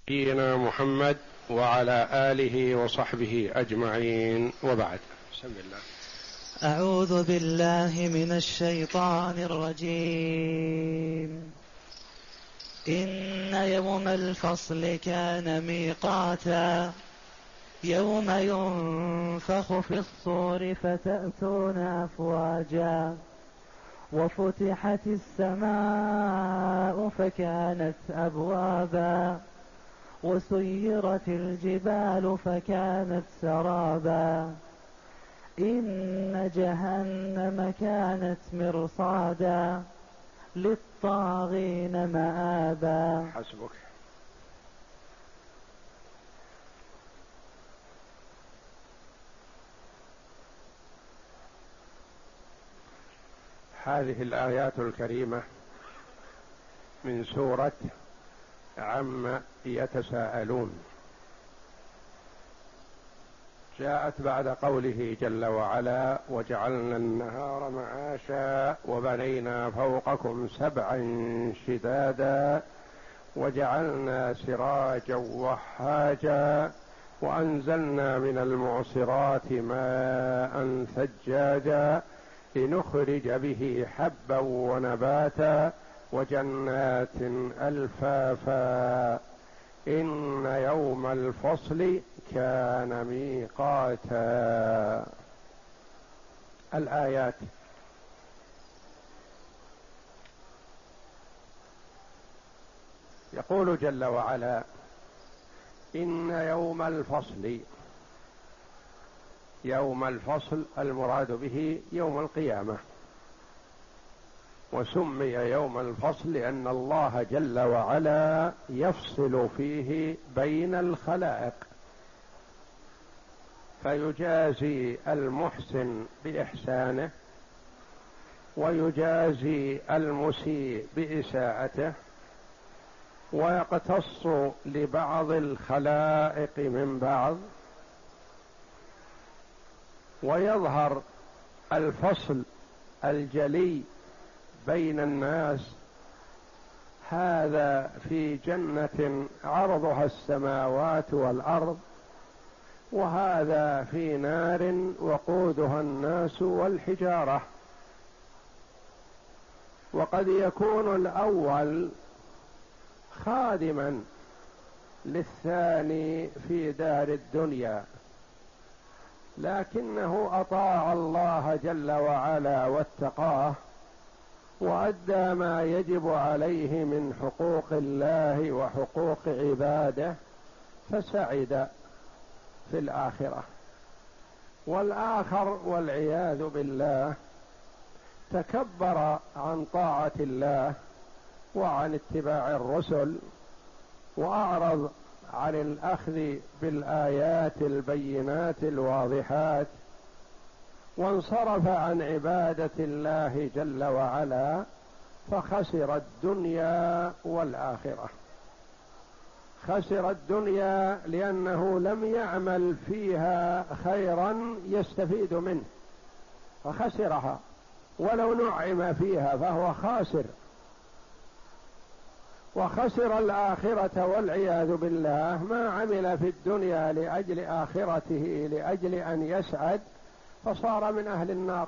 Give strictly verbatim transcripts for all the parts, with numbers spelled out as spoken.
نبينا محمد وعلى آله وصحبه أجمعين، وبعد. بسم الله. أعوذ بالله من الشيطان الرجيم. إن يوم الفصل كان ميقاتا، يوم ينفخ في الصور فتأتون أفواجا، وفتحت السماء فكانت أبوابا، وسيرت الجبال فكانت سرابا، إن جهنم كانت مرصادا للطاغين مآبا. حسبك. هذه الآيات الكريمة من سورة عما يتساءلون جاءت بعد قوله جل وعلا: وجعلنا النهار معاشا وبنينا فوقكم سبعا شدادا وجعلنا سراجا وهاجا وأنزلنا من المعصرات ماء ثجاجا لنخرج به حبا ونباتا وجنات ألفافا إن يوم الفصل كان ميقاتا. الآيات. يقول جل وعلا: إن يوم الفصل. يوم الفصل المراد به يوم القيامة، وسمي يوم الفصل لأن الله جل وعلا يفصل فيه بين الخلائق، فيجازي المحسن بإحسانه ويجازي المسيء بإساءته، ويقتص لبعض الخلائق من بعض، ويظهر الفصل الجلي بين الناس، هذا في جنة عرضها السماوات والأرض، وهذا في نار وقودها الناس والحجارة. وقد يكون الأول خادما للثاني في دار الدنيا، لكنه أطاع الله جل وعلا واتقاه وأدى ما يجب عليه من حقوق الله وحقوق عباده، فسعد في الآخرة. والآخر والعياذ بالله تكبر عن طاعة الله وعن اتباع الرسل، وأعرض عن الأخذ بالآيات البينات الواضحات، وانصرف عن عبادة الله جل وعلا، فخسر الدنيا والآخرة. خسر الدنيا لأنه لم يعمل فيها خيرا يستفيد منه فخسرها، ولو نعم فيها فهو خاسر. وخسر الآخرة والعياذ بالله، ما عمل في الدنيا لأجل آخرته لأجل أن يسعد فصار من أهل النار.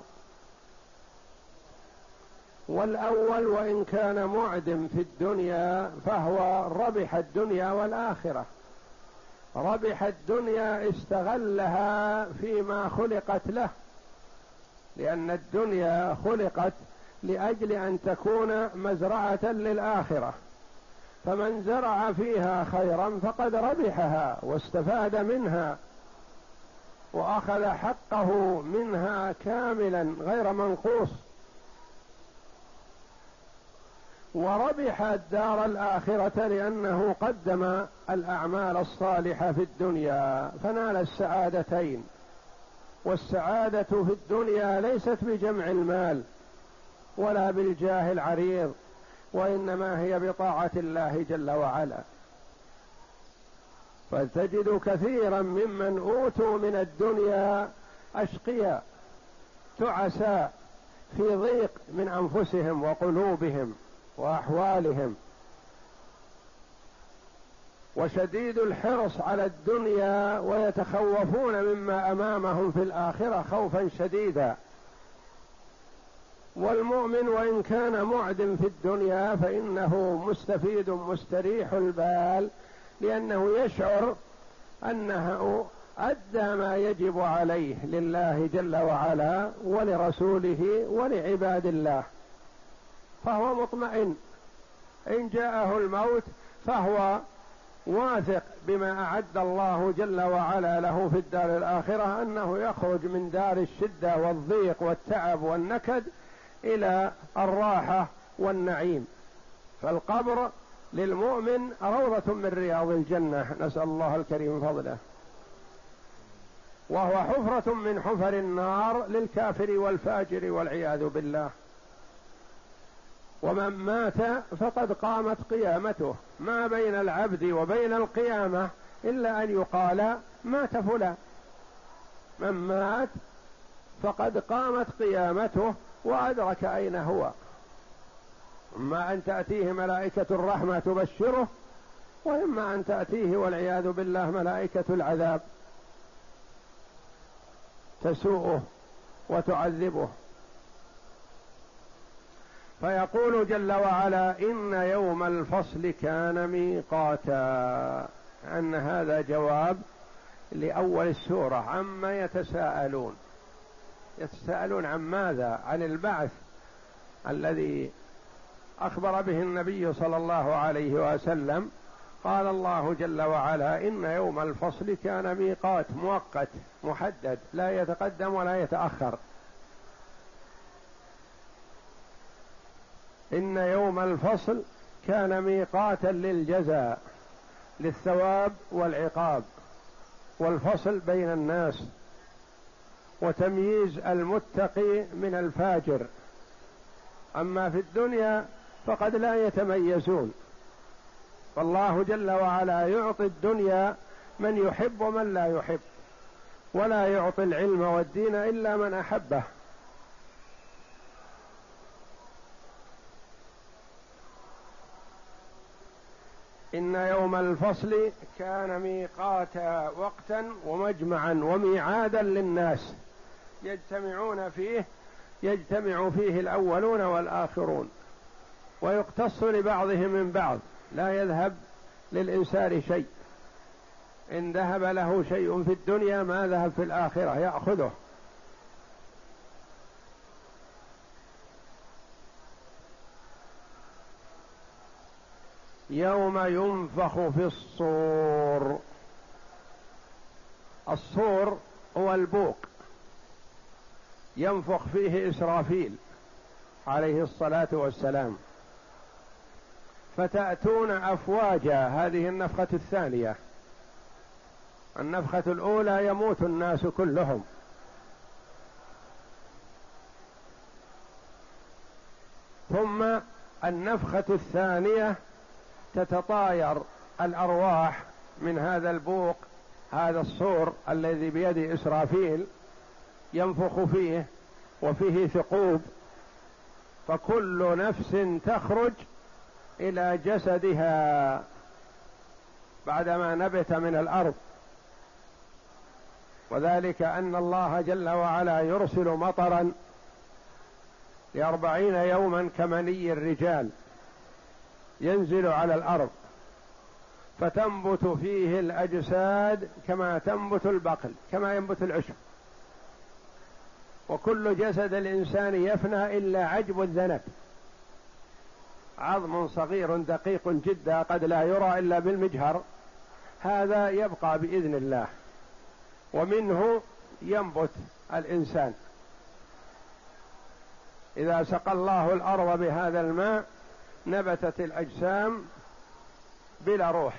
والأول وإن كان معدم في الدنيا فهو ربح الدنيا والآخرة. ربح الدنيا استغلها فيما خلقت له، لأن الدنيا خلقت لأجل أن تكون مزرعة للآخرة، فمن زرع فيها خيرا فقد ربحها واستفاد منها وأخذ حقه منها كاملا غير منقوص. وربح الدار الآخرة لأنه قدم الأعمال الصالحة في الدنيا فنال السعادتين. والسعادة في الدنيا ليست بجمع المال ولا بالجاه العريض، وإنما هي بطاعة الله جل وعلا. فتجد كثيرا ممن أوتوا من الدنيا أشقياء تعساء في ضيق من أنفسهم وقلوبهم وأحوالهم، وشديد الحرص على الدنيا ويتخوفون مما أمامهم في الآخرة خوفا شديدا. والمؤمن وإن كان معدم في الدنيا فإنه مستفيد مستريح البال، لأنه يشعر أنه أدى ما يجب عليه لله جل وعلا ولرسوله ولعباد الله، فهو مطمئن. إن جاءه الموت فهو واثق بما أعد الله جل وعلا له في الدار الآخرة، أنه يخرج من دار الشدة والضيق والتعب والنكد إلى الراحة والنعيم. فالقبر للمؤمن روضة من رياض الجنة، نسأل الله الكريم فضله، وهو حفرة من حفر النار للكافر والفاجر والعياذ بالله. ومن مات فقد قامت قيامته، ما بين العبد وبين القيامة إلا أن يقال مات فلان. من مات فقد قامت قيامته وأدرك أين هو، إما أن تأتيه ملائكة الرحمة تبشره، وإما أن تأتيه والعياذ بالله ملائكة العذاب تسوءه وتعذبه. فيقول جل وعلا: إن يوم الفصل كان ميقاتا. أن هذا جواب لأول السورة عما يتساءلون. يتساءلون عن ماذا؟ عن البعث الذي أخبر به النبي صلى الله عليه وسلم. قال الله جل وعلا: إن يوم الفصل كان ميقات، مؤقت محدد، لا يتقدم ولا يتأخر. إن يوم الفصل كان ميقاتا للجزاء، للثواب والعقاب، والفصل بين الناس، وتمييز المتقي من الفاجر. أما في الدنيا فقد لا يتميزون، فالله جل وعلا يعطي الدنيا من يحب ومن لا يحب، ولا يعطي العلم والدين إلا من أحبه. إن يوم الفصل كان ميقاتا، وقتا ومجمعا وميعادا للناس يجتمعون فيه، يجتمع فيه الأولون والآخرون، ويقتص لبعضهم من بعض، لا يذهب للإنسان شيء. إن ذهب له شيء في الدنيا ما ذهب في الآخرة، يأخذه. يوم ينفخ في الصور. الصور هو البوق، ينفخ فيه إسرافيل عليه الصلاة والسلام، فتأتون أفواجا. هذه النفخة الثانية. النفخة الأولى يموت الناس كلهم، ثم النفخة الثانية تتطاير الأرواح من هذا البوق، هذا الصور الذي بيد إسرافيل، ينفخ فيه وفيه ثقوب، فكل نفس تخرج إلى جسدها بعدما نبت من الأرض. وذلك أن الله جل وعلا يرسل مطرا لأربعين يوما كمني الرجال، ينزل على الأرض فتنبت فيه الأجساد كما تنبت البقل، كما ينبت العشب. وكل جسد الإنسان يفنى إلا عجب الذنب، عظم صغير دقيق جدا قد لا يرى إلا بالمجهر، هذا يبقى بإذن الله، ومنه ينبت الإنسان. إذا سقى الله الأرض بهذا الماء نبتت الأجسام بلا روح،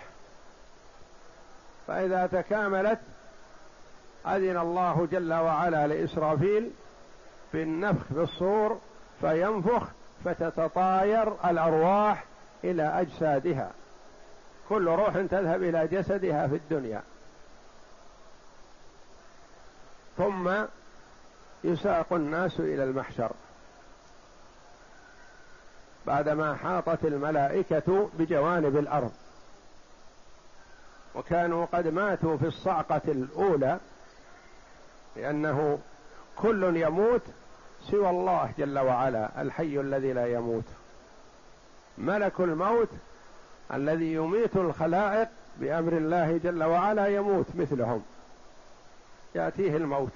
فإذا تكاملت أذن الله جل وعلا لإسرافيل بالنفخ بالصور فينفخ، فتتطاير الأرواح إلى أجسادها، كل روح تذهب إلى جسدها في الدنيا. ثم يساق الناس إلى المحشر بعدما حاطت الملائكة بجوانب الأرض، وكانوا قد ماتوا في الصعقة الأولى، لأنه كل يموت سوى الله جل وعلا الحي الذي لا يموت. ملك الموت الذي يميت الخلائق بأمر الله جل وعلا يموت مثلهم، يأتيه الموت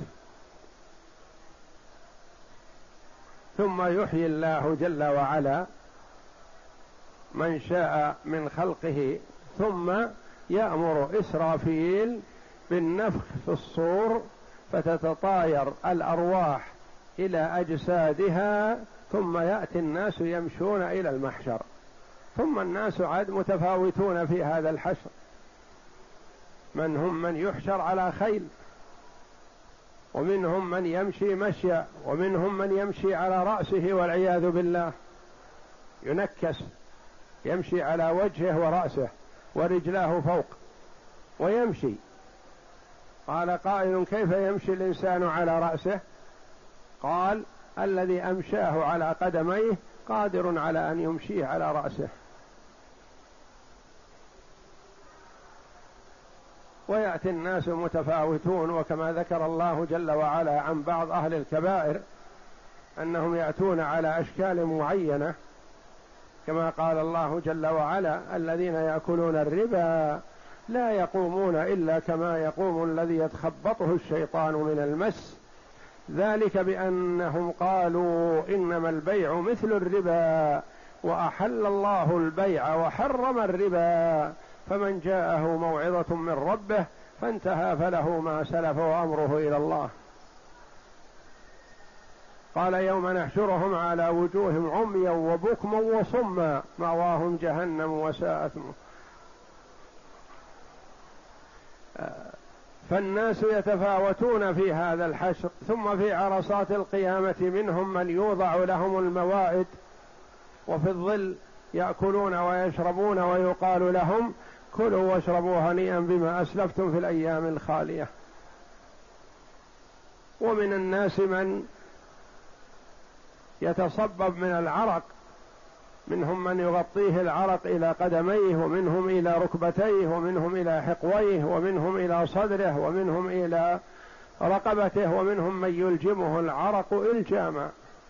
ثم يحيي الله جل وعلا من شاء من خلقه، ثم يأمر إسرافيل بالنفخ في الصور فتتطاير الأرواح إلى أجسادها، ثم يأتي الناس يمشون إلى المحشر. ثم الناس عاد متفاوتون في هذا الحشر، من هم من يحشر على خيل، ومنهم من يمشي مشيا، ومنهم من يمشي على رأسه والعياذ بالله، ينكس يمشي على وجهه ورأسه ورجلاه فوق ويمشي. قال قائل كيف يمشي الإنسان على رأسه؟ قال الذي أمشاه على قدميه قادر على أن يمشيه على رأسه. ويأتي الناس متفاوتون، وكما ذكر الله جل وعلا عن بعض أهل الكبائر أنهم يأتون على أشكال معينة، كما قال الله جل وعلا الذين يأكلون الربا لا يقومون إلا كما يقوم الذي يتخبطه الشيطان من المس، ذلك بأنهم قالوا إنما البيع مثل الربا وأحل الله البيع وحرم الربا، فمن جاءه موعظة من ربه فانتهى فله ما سلف وأمره إلى الله. قال يوم نحشرهم على وجوههم عميا وبكما وصما مأواهم جهنم وساءت. فالناس يتفاوتون في هذا الحشر. ثم في عرصات القيامة منهم من يوضع لهم الموائد وفي الظل يأكلون ويشربون ويقال لهم كلوا واشربوا هنيئا بما أسلفتم في الأيام الخالية. ومن الناس من يتصبب من العرق، منهم من يغطيه العرق إلى قدميه، ومنهم إلى ركبتيه، ومنهم إلى حقويه، ومنهم إلى صدره، ومنهم إلى رقبته، ومنهم من يلجمه العرق إلجاما،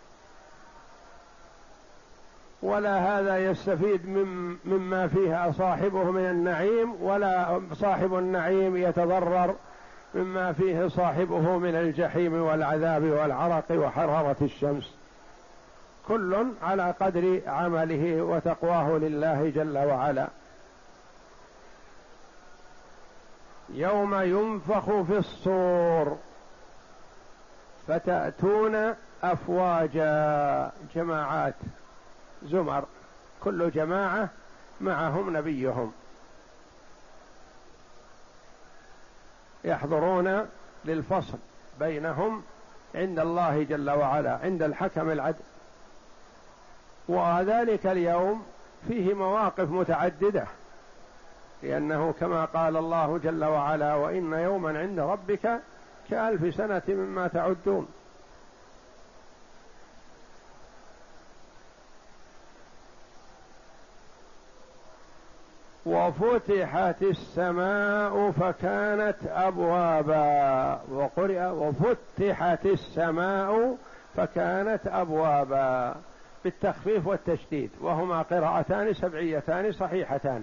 ولا هذا يستفيد من مما فيها صاحبه من النعيم، ولا صاحب النعيم يتضرر مما فيه صاحبه من الجحيم والعذاب والعرق وحرارة الشمس. كل على قدر عمله وتقواه لله جل وعلا. يوم ينفخ في الصور فتأتون أفواجا، جماعات زمر، كل جماعة معهم نبيهم يحضرون للفصل بينهم عند الله جل وعلا، عند الحكم العدل. وذلك اليوم فيه مواقف متعددة، لأنه كما قال الله جل وعلا وإن يوما عند ربك كألف سنة مما تعدون. وفتحت السماء فكانت أبوابا، وقرئ وفتحت السماء فكانت أبوابا بالتخفيف والتشديد، وهما قراءتان سبعيتان صحيحتان.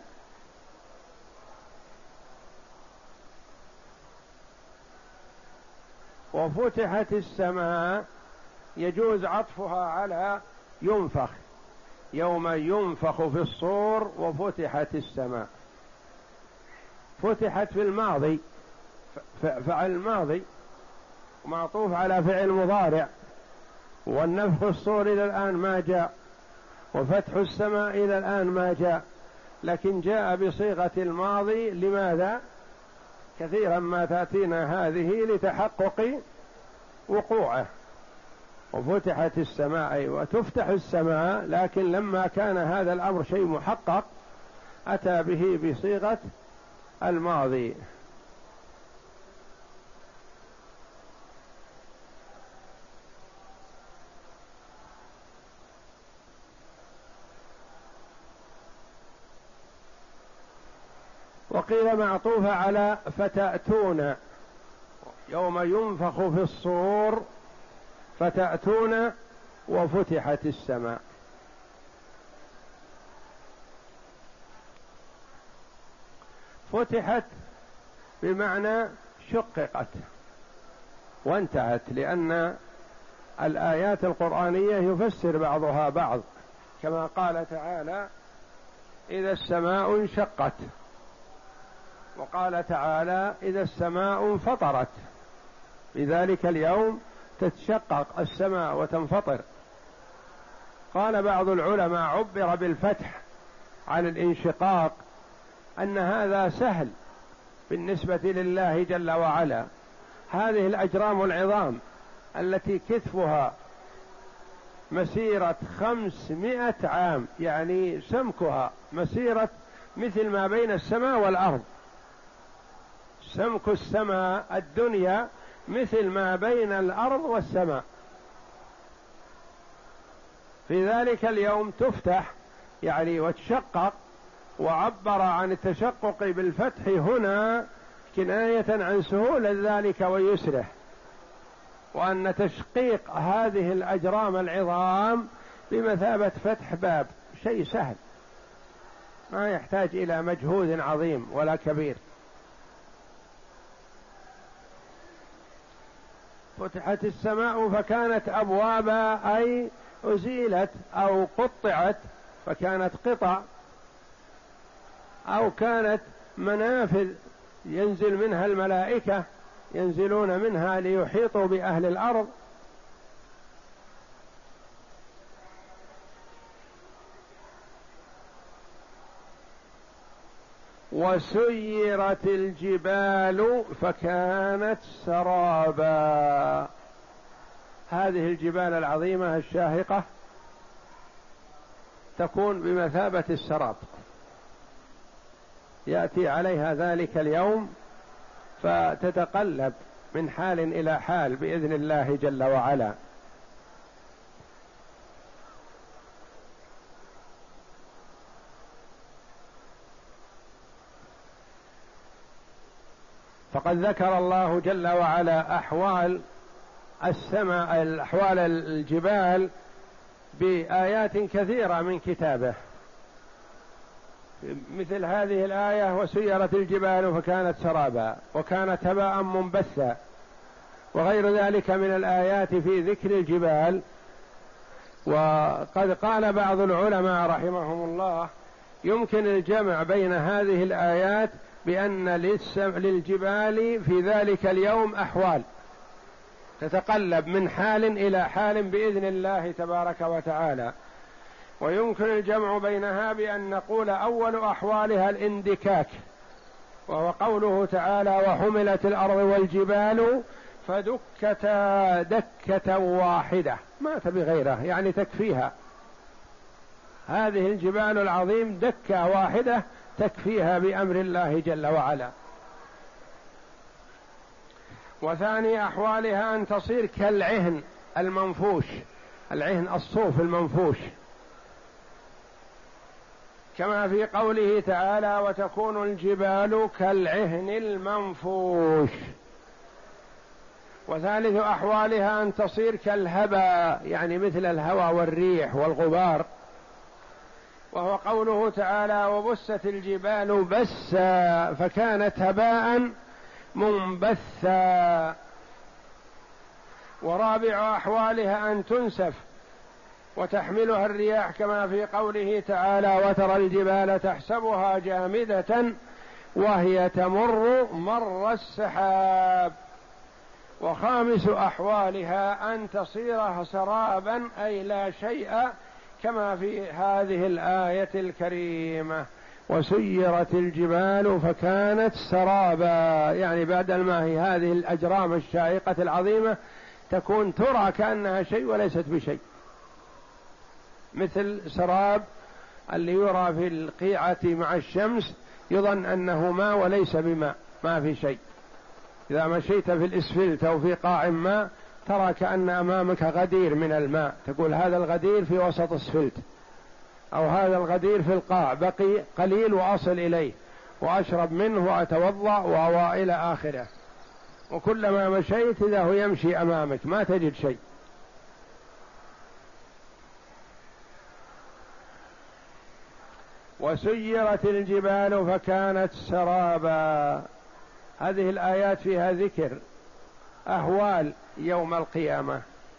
وفتحت السماء يجوز عطفها على ينفخ، يوم ينفخ في الصور وفتحت السماء. فتحت في الماضي، فعل الماضي معطوف على فعل مضارع، والنفخ في الصور إلى الآن ما جاء، وفتح السماء إلى الآن ما جاء، لكن جاء بصيغة الماضي. لماذا؟ كثيرا ما تأتينا هذه لتحقق وقوعه. وفتحت السماء وتفتح السماء، لكن لما كان هذا الأمر شيء محقق أتى به بصيغة الماضي. وقيل معطوفة على فتأتون، يوم ينفخ في الصور فتأتون وفتحت السماء. فتحت بمعنى شققت وانتهت، لأن الآيات القرآنية يفسر بعضها بعض، كما قال تعالى إذا السماء انشقت، وقال تعالى إذا السماء انفطرت، بذلك اليوم تتشقق السماء وتنفطر. قال بعض العلماء عبر بالفتح عن الانشقاق أن هذا سهل بالنسبة لله جل وعلا. هذه الأجرام العظام التي كتفها مسيرة خمسمائة عام، يعني سمكها مسيرة مثل ما بين السماء والأرض، سمك السماء الدنيا مثل ما بين الأرض والسماء، في ذلك اليوم تفتح يعني وتشقق. وعبر عن التشقق بالفتح هنا كناية عن سهولة ذلك ويسره، وأن تشقيق هذه الأجرام العظام بمثابة فتح باب، شيء سهل ما يحتاج إلى مجهود عظيم ولا كبير. فتحت السماء فكانت أبوابا، أي أزيلت أو قطعت فكانت قطع، أو كانت منافذ ينزل منها الملائكة، ينزلون منها ليحيطوا بأهل الأرض. وسيرت الجبال فكانت سرابا، هذه الجبال العظيمة الشاهقة تكون بمثابة السراب، يأتي عليها ذلك اليوم فتتقلب من حال إلى حال بإذن الله جل وعلا. فقد ذكر الله جل وعلا أحوال السماء، أحوال الجبال بآيات كثيرة من كتابه، مثل هذه الآية وسيرت الجبال فكانت سرابا وكانت هباء منبثا، وغير ذلك من الآيات في ذكر الجبال. وقد قال بعض العلماء رحمهم الله يمكن الجمع بين هذه الآيات بأن للجبال في ذلك اليوم أحوال تتقلب من حال إلى حال بإذن الله تبارك وتعالى، ويمكن الجمع بينها بأن نقول أول أحوالها الاندكاك، وهو قوله تعالى وحملت الأرض والجبال فدكتا دكة واحدة، ما تبي غيره يعني تكفيها، هذه الجبال العظيم دكة واحدة تكفيها بأمر الله جل وعلا. وثاني أحوالها أن تصير كالعهن المنفوش، العهن الصوف المنفوش، كما في قوله تعالى وتكون الجبال كالعهن المنفوش. وثالث أحوالها أن تصير كالهباء، يعني مثل الهوى والريح والغبار، وهو قوله تعالى وبست الجبال بسا فكانت هباء منبثا. ورابع أحوالها أن تنسف وتحملها الرياح، كما في قوله تعالى وترى الجبال تحسبها جامدة وهي تمر مر السحاب. وخامس أحوالها أن تصير سرابا أي لا شيء، كما في هذه الآية الكريمة وسيرت الجبال فكانت سرابا، يعني بدل ما هي هذه الأجرام الشاهقة العظيمة تكون ترى كأنها شيء وليست بشيء، مثل سراب اللي يرى في القيعة مع الشمس يظن أنه ماء وليس بماء، ما في شيء. إذا مشيت في الإسفلت أو في قاع ماء ترى كأن أمامك غدير من الماء، تقول هذا الغدير في وسط الإسفلت، أو هذا الغدير في القاع بقي قليل وأصل إليه، وأشرب منه وأتوضأ وإلى آخره، وكلما مشيت إذا هو يمشي أمامك ما تجد شيء. وسيرت الجبال فكانت سرابا. هذه الآيات فيها ذكر أهوال يوم القيامة.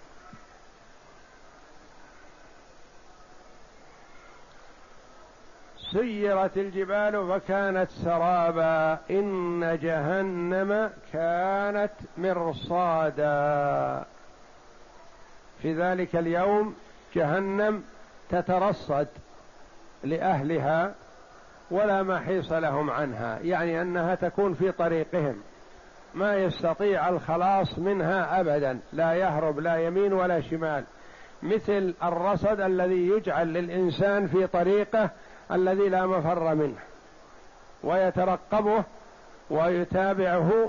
سيرت الجبال فكانت سرابا إن جهنم كانت مرصادا. في ذلك اليوم جهنم تترصد لأهلها ولا محيص لهم عنها، يعني أنها تكون في طريقهم ما يستطيع الخلاص منها أبدا، لا يهرب لا يمين ولا شمال، مثل الرصد الذي يجعل للإنسان في طريقه الذي لا مفر منه، ويترقبه ويتابعه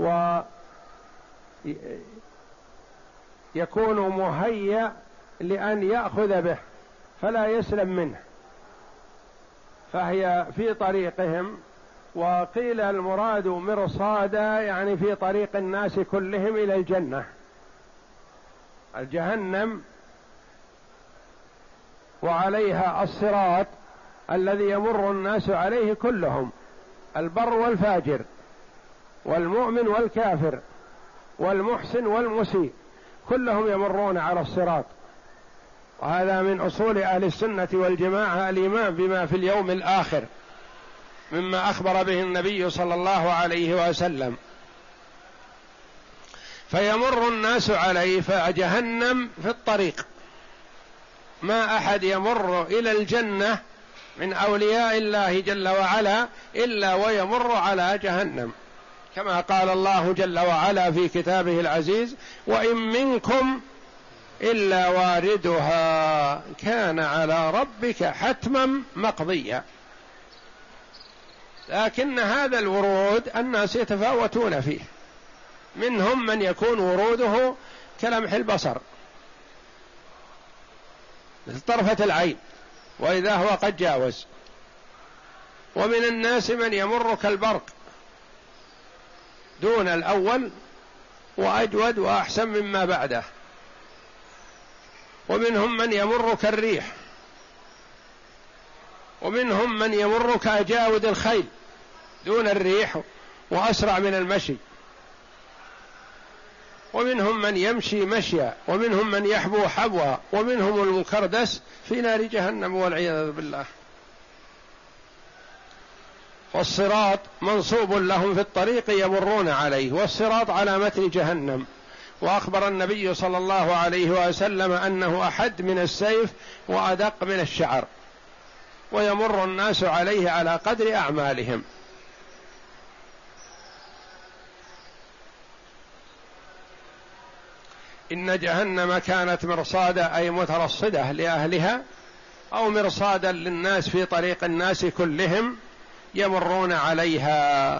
ويكون مهيأ لأن يأخذ به فلا يسلم منه، فهي في طريقهم. وقيل المراد مرصادا يعني في طريق الناس كلهم إلى الجنة. الجهنم وعليها الصراط الذي يمر الناس عليه كلهم، البر والفاجر والمؤمن والكافر والمحسن والمسيء كلهم يمرون على الصراط. وهذا من أصول أهل السنة والجماعة الإيمان بما في اليوم الآخر مما أخبر به النبي صلى الله عليه وسلم. فيمر الناس عليه، فجهنم في الطريق، ما أحد يمر إلى الجنة من أولياء الله جل وعلا إلا ويمر على جهنم، كما قال الله جل وعلا في كتابه العزيز: وإن منكم إلا واردها كان على ربك حتما مقضيا. لكن هذا الورود الناس يتفاوتون فيه، منهم من يكون وروده كلمح البصر مثل طرفة العين وإذا هو قد جاوز، ومن الناس من يمر كالبرق دون الأول وأجود وأحسن مما بعده، ومنهم من يمر كالريح، ومنهم من يمر كأجاود الخيل دون الريح وأسرع من المشي، ومنهم من يمشي مشيا، ومنهم من يحبو حبوا، ومنهم المكردس في نار جهنم والعياذ بالله. والصراط منصوب لهم في الطريق يمرون عليه، والصراط على متن جهنم. وأخبر النبي صلى الله عليه وسلم أنه أحد من السيف وأدق من الشعر، ويمر الناس عليه على قدر أعمالهم. إن جهنم كانت مرصادا أي مترصدة لأهلها، أو مرصادا للناس في طريق الناس كلهم يمرون عليها.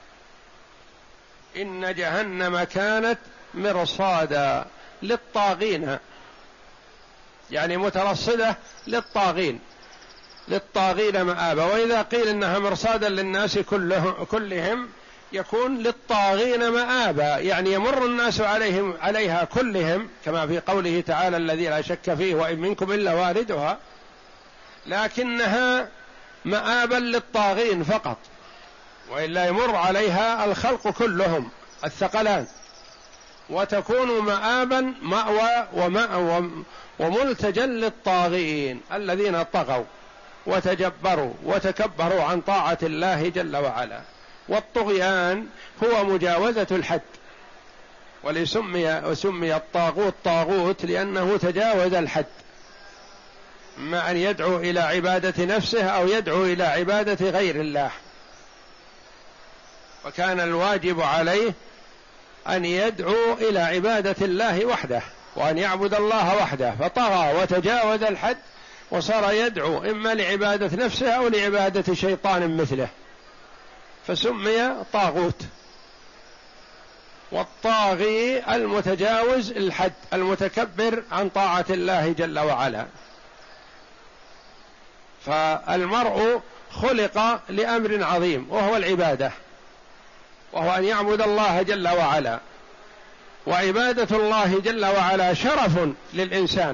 إن جهنم كانت مرصادا للطاغين، يعني مترصدة للطاغين، للطاغين مآبا. وإذا قيل إنها مرصادا للناس كلهم, كلهم يكون للطاغين مآبا، يعني يمر الناس عليهم عليها كلهم، كما في قوله تعالى: الذي لا شك فيه وإن منكم إلا واردها، لكنها مآبا للطاغين فقط، وإلا يمر عليها الخلق كلهم الثقلان، وتكون مآبا مأوى ومأوى وملتجا للطاغين الذين طغوا وتجبروا وتكبروا عن طاعة الله جل وعلا. والطغيان هو مجاوزة الحد، ولسمي وسمي الطاغوت طاغوت لأنه تجاوز الحد، ما أن يدعو إلى عبادة نفسه أو يدعو إلى عبادة غير الله. وكان الواجب عليه أن يدعو إلى عبادة الله وحده، وأن يعبد الله وحده، فطغى وتجاوز الحد وصار يدعو إما لعبادة نفسه أو لعبادة شيطان مثله، فسمي طاغوت. والطاغي المتجاوز الحد المتكبر عن طاعة الله جل وعلا. فالمرء خلق لأمر عظيم وهو العبادة، وهو أن يعبد الله جل وعلا، وعبادة الله جل وعلا شرف للإنسان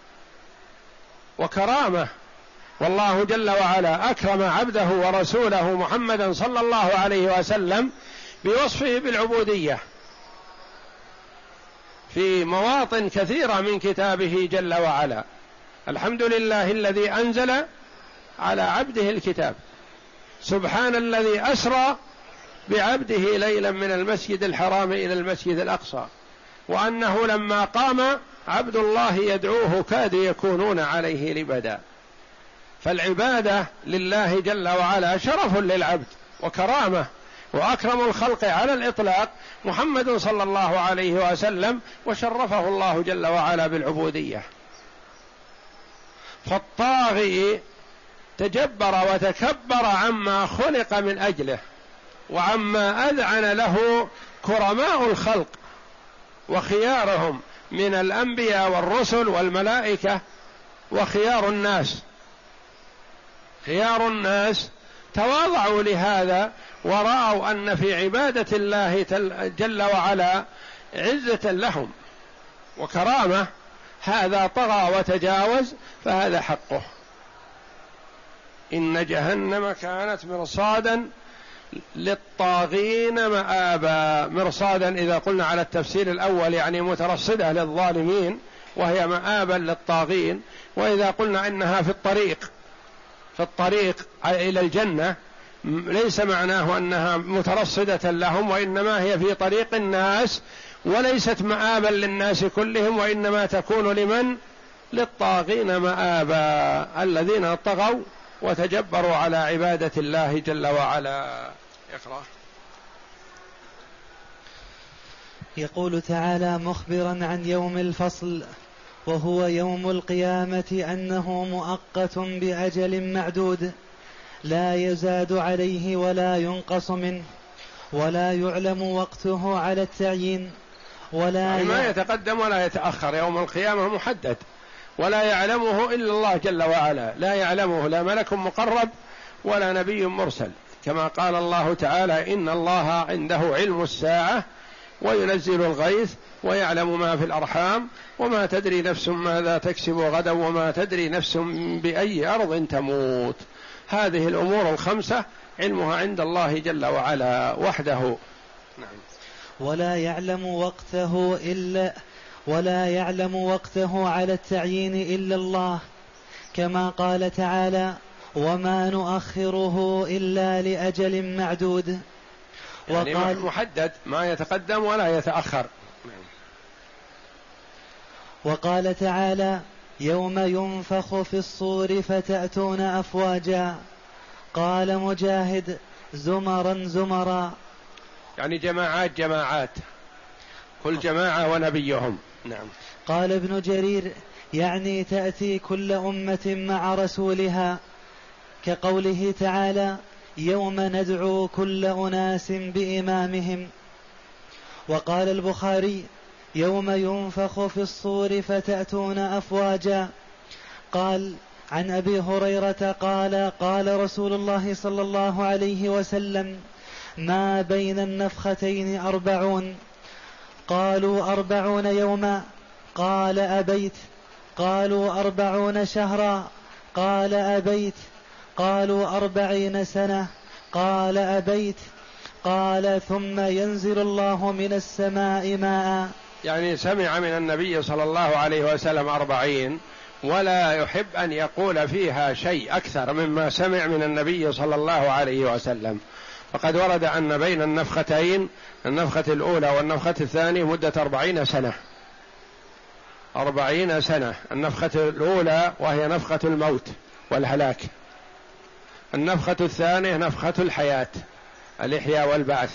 وكرامة، والله جل وعلا أكرم عبده ورسوله محمدا صلى الله عليه وسلم بوصفه بالعبودية في مواطن كثيرة من كتابه جل وعلا. الحمد لله الذي أنزل على عبده الكتاب، سبحان الذي أسرى بعبده ليلا من المسجد الحرام إلى المسجد الأقصى، وأنه لما قام عبد الله يدعوه كادوا يكونون عليه لبدا. فالعبادة لله جل وعلا شرف للعبد وكرامة، وأكرم الخلق على الإطلاق محمد صلى الله عليه وسلم، وشرفه الله جل وعلا بالعبودية. فالطاغي تجبر وتكبر عما خلق من أجله، وعما أذعن له كرماء الخلق وخيارهم من الأنبياء والرسل والملائكة وخيار الناس. خيار الناس تواضعوا لهذا ورأوا أن في عبادة الله جل وعلا عزة لهم وكرامة، هذا طغى وتجاوز فهذا حقه. إن جهنم كانت مرصادا للطاغين مآبا. مرصادا إذا قلنا على التفسير الأول يعني مترصدة للظالمين، وهي مآبا للطاغين. وإذا قلنا إنها في الطريق في الطريق إلى الجنة ليس معناه أنها مترصدة لهم، وإنما هي في طريق الناس، وليست مآبا للناس كلهم، وإنما تكون لمن؟ للطاغين مآبا، الذين طغوا وتجبروا على عبادة الله جل وعلا. اقرأ. يقول تعالى مخبرا عن يوم الفصل، وهو يوم القيامة، أنه مؤقت بأجل معدود لا يزاد عليه ولا ينقص منه، ولا يعلم وقته على التعيين، ولا يعني ما يتقدم ولا يتأخر. يوم القيامة محدد ولا يعلمه إلا الله جل وعلا، لا يعلمه لا ملك مقرب ولا نبي مرسل، كما قال الله تعالى إن الله عنده علم الساعة وينزل الغيث ويعلم ما في الأرحام وما تدري نفس ماذا تكسب غدا وما تدري نفس بأي أرض تموت. هذه الأمور الخمسة علمها عند الله جل وعلا وحده. نعم. ولا يعلم وقته إلا ولا يعلم وقته على التعيين إلا الله، كما قال تعالى وما نؤخره إلا لأجل معدود. يعني وقال محدد ما يتقدم ولا يتأخر. وقال تعالى يوم ينفخ في الصور فتأتون أفواجا. قال مجاهد زمرا زمرا، يعني جماعات جماعات، كل جماعة ونبيهم. نعم. قال ابن جرير يعني تأتي كل أمة مع رسولها، كقوله تعالى يوم ندعو كل أناس بإمامهم. وقال البخاري يوم ينفخ في الصور فتأتون أفواجا. قال عن أبي هريرة قال قال رسول الله صلى الله عليه وسلم ما بين النفختين أربعون. قالوا أربعون يوما. قال أبيت. قالوا أربعون شهرا. قال أبيت. قالوا أربعين سنة. قال أبيت. قال ثم ينزل الله من السماء ماء. يعني سمع من النبي صلى الله عليه وسلم أربعين، ولا يحب أن يقول فيها شيء أكثر مما سمع من النبي صلى الله عليه وسلم. فقد ورد أن بين النفختين النفخة الأولى والنفخة الثانية مدة أربعين سنة. أربعين سنة النفخة الأولى وهي نفخة الموت والهلاك، النفخة الثانية نفخة الحياة الإحياء والبعث.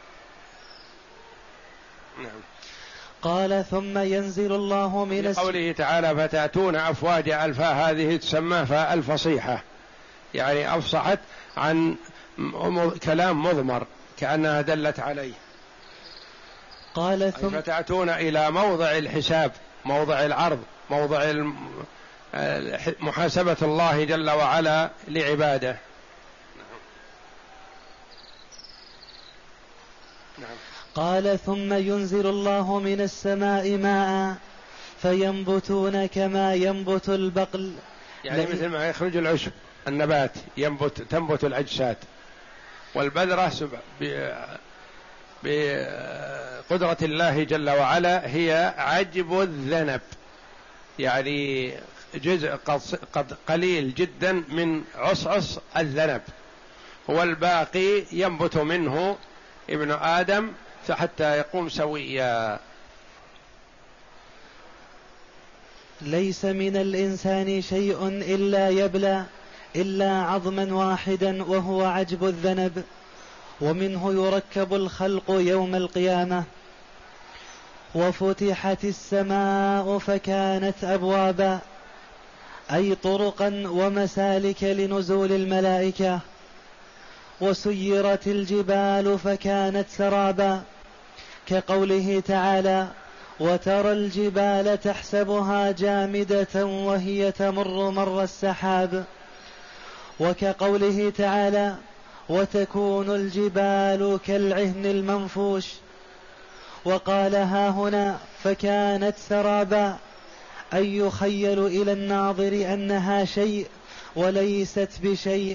نعم. قال ثم ينزل الله من قوله تعالى فتأتون أفواج. الفاء هذه تسمى فاء الفصيحة، يعني أفصحت عن كلام مضمر كأنها دلت عليه. قال ثم فتأتون إلى موضع الحساب، موضع العرض، موضع محاسبة الله جل وعلا لعباده. نعم. قال ثم ينزل الله من السماء ماء فينبتون كما ينبت البقل، يعني مثل ما يخرج العشب النبات ينبت تنبت الأجساد، والبذرة بقدرة الله جل وعلا هي عجب الذنب، يعني جزء قد قليل جدا من عصعص الذنب، والباقي ينبت منه ابن آدم حتى يقوم سويا. ليس من الإنسان شيء إلا يبلى إلا عظما واحدا وهو عجب الذنب، ومنه يركب الخلق يوم القيامة. وفتحت السماء فكانت أبوابا، أي طرقا ومسالك لنزول الملائكة. وسيرت الجبال فكانت سرابا، كقوله تعالى: وترى الجبال تحسبها جامدة وهي تمر مر السحاب. وكقوله تعالى: وتكون الجبال كالعهن المنفوش. وقال ها هنا فكانت سرابا، أي يخيل إلى الناظر أنها شيء وليست بشيء.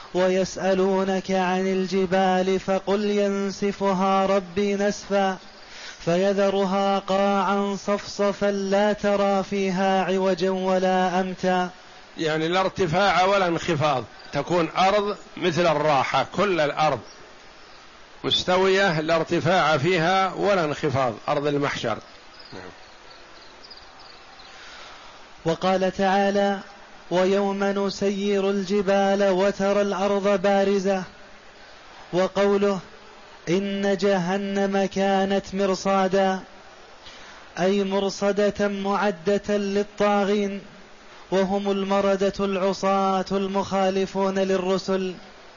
ويسألونك عن الجبال فقل ينسفها ربي نسفا فيذرها قاعا صفصفا لا ترى فيها عوجا ولا أمتا، يعني لا ارتفاع ولا انخفاض، تكون أرض مثل الراحة، كل الأرض مستوية لا ارتفاع فيها ولا انخفاض، أرض المحشر. وقال تعالى: ويوم نسير الجبال وترى الأرض بارزة. وقوله: إن جهنم كانت مرصادا، أي مرصدة معدة للطاغين، وهم المردة العصاة المخالفون للرسل.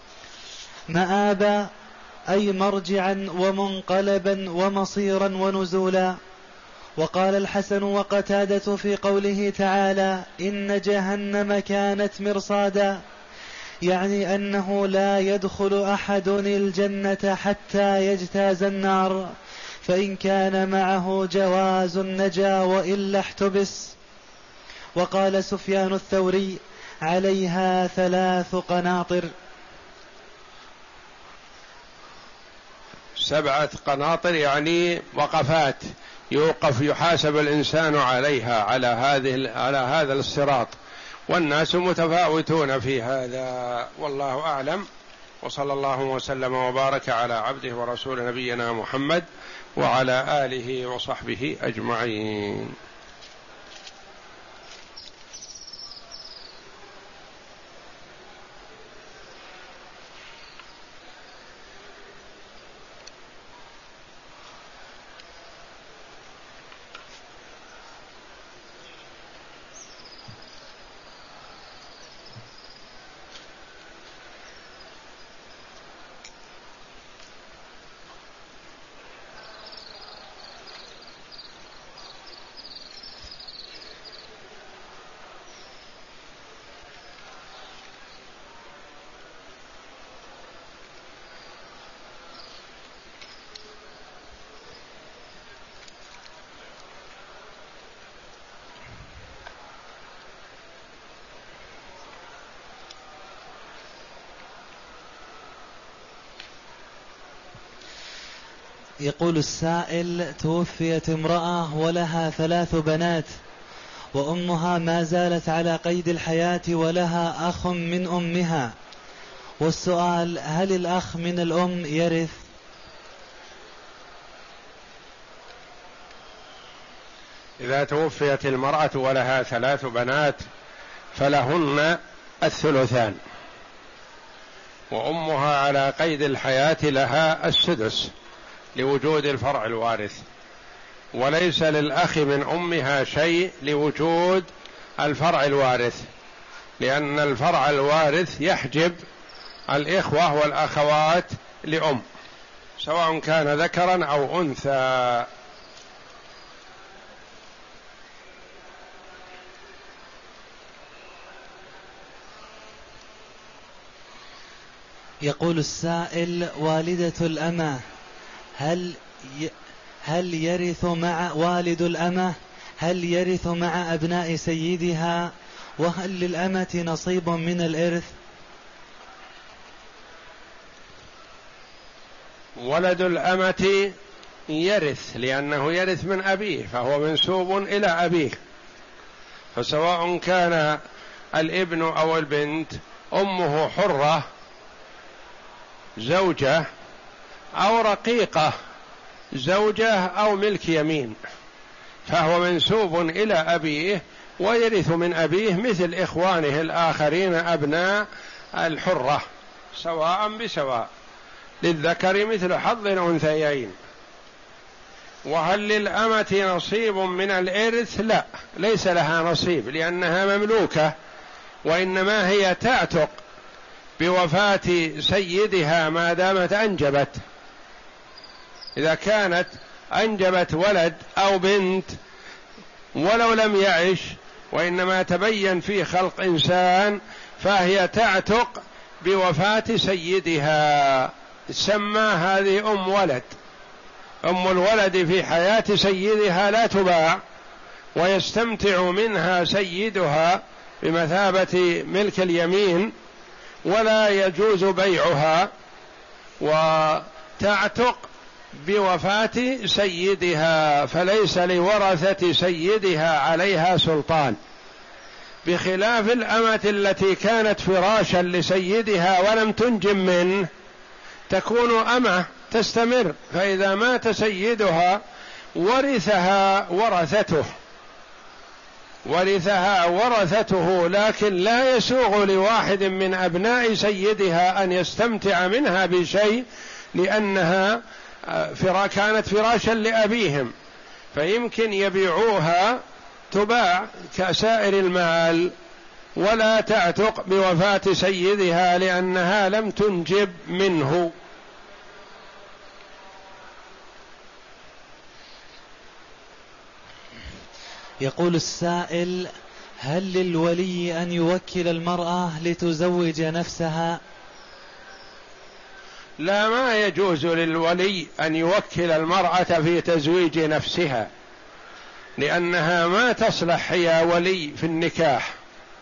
مآبا، أي مرجعا ومنقلبا ومصيرا ونزولا. وقال الحسن وقتادة في قوله تعالى: إن جهنم كانت مرصادا، يعني أنه لا يدخل أحد الجنة حتى يجتاز النار، فإن كان معه جواز نجا وإلا احتبس. وقال سفيان الثوري: عليها ثلاث قناطر. سبعة قناطر يعني وقفات يوقف يحاسب الإنسان عليها، على هذه على هذا الصراط، والناس متفاوتون في هذا، والله أعلم. وصلى الله وسلم وبارك على عبده ورسول نبينا محمد وعلى آله وصحبه أجمعين. يقول السائل: توفيت امرأة ولها ثلاث بنات، وأمها ما زالت على قيد الحياة ولها أخ من أمها، والسؤال: هل الأخ من الأم يرث؟ إذا توفيت المرأة ولها ثلاث بنات فلهن الثلثان، وأمها على قيد الحياة لها السدس لوجود الفرع الوارث، وليس للأخ من أمها شيء لوجود الفرع الوارث، لأن الفرع الوارث يحجب الإخوة والأخوات لأم سواء كان ذكرا أو أنثى. يقول السائل: والدة الأمة هل ي... هل يرث مع والد الأمة هل يرث مع أبناء سيدها، وهل للأمة نصيب من الإرث؟ ولد الأمة يرث لأنه يرث من أبيه، فهو منسوب إلى أبيه، فسواء كان الابن أو البنت أمه حرة زوجة أو رقيقة زوجة أو ملك يمين، فهو منسوب إلى أبيه ويرث من أبيه مثل إخوانه الآخرين أبناء الحرة سواء بسواء، للذكر مثل حظ الأنثيين. وهل للأمة نصيب من الإرث؟ لا، ليس لها نصيب لأنها مملوكة، وإنما هي تعتق بوفاة سيدها ما دامت أنجبت. إذا كانت أنجبت ولد أو بنت ولو لم يعش وإنما تبين فيه خلق إنسان، فهي تعتق بوفاة سيدها، سمى هذه أم ولد. أم الولد في حياة سيدها لا تباع، ويستمتع منها سيدها بمثابة ملك اليمين، ولا يجوز بيعها، وتعتق بوفاة سيدها، فليس لورثة سيدها عليها سلطان، بخلاف الأمة التي كانت فراشا لسيدها ولم تنجب منه، تكون أمة تستمر، فإذا مات سيدها ورثها ورثته ورثها ورثته لكن لا يسوغ لواحد من أبناء سيدها أن يستمتع منها بشيء، لأنها كانت فراشا لأبيهم، فيمكن يبيعوها تباع كسائر المال ولا تعتق بوفاة سيدها لأنها لم تنجب منه. يقول السائل: هل للولي أن يوكل المرأة لتزوج نفسها؟ لا، ما يجوز للولي أن يوكل المرأة في تزويج نفسها، لأنها ما تصلح هي ولي في النكاح،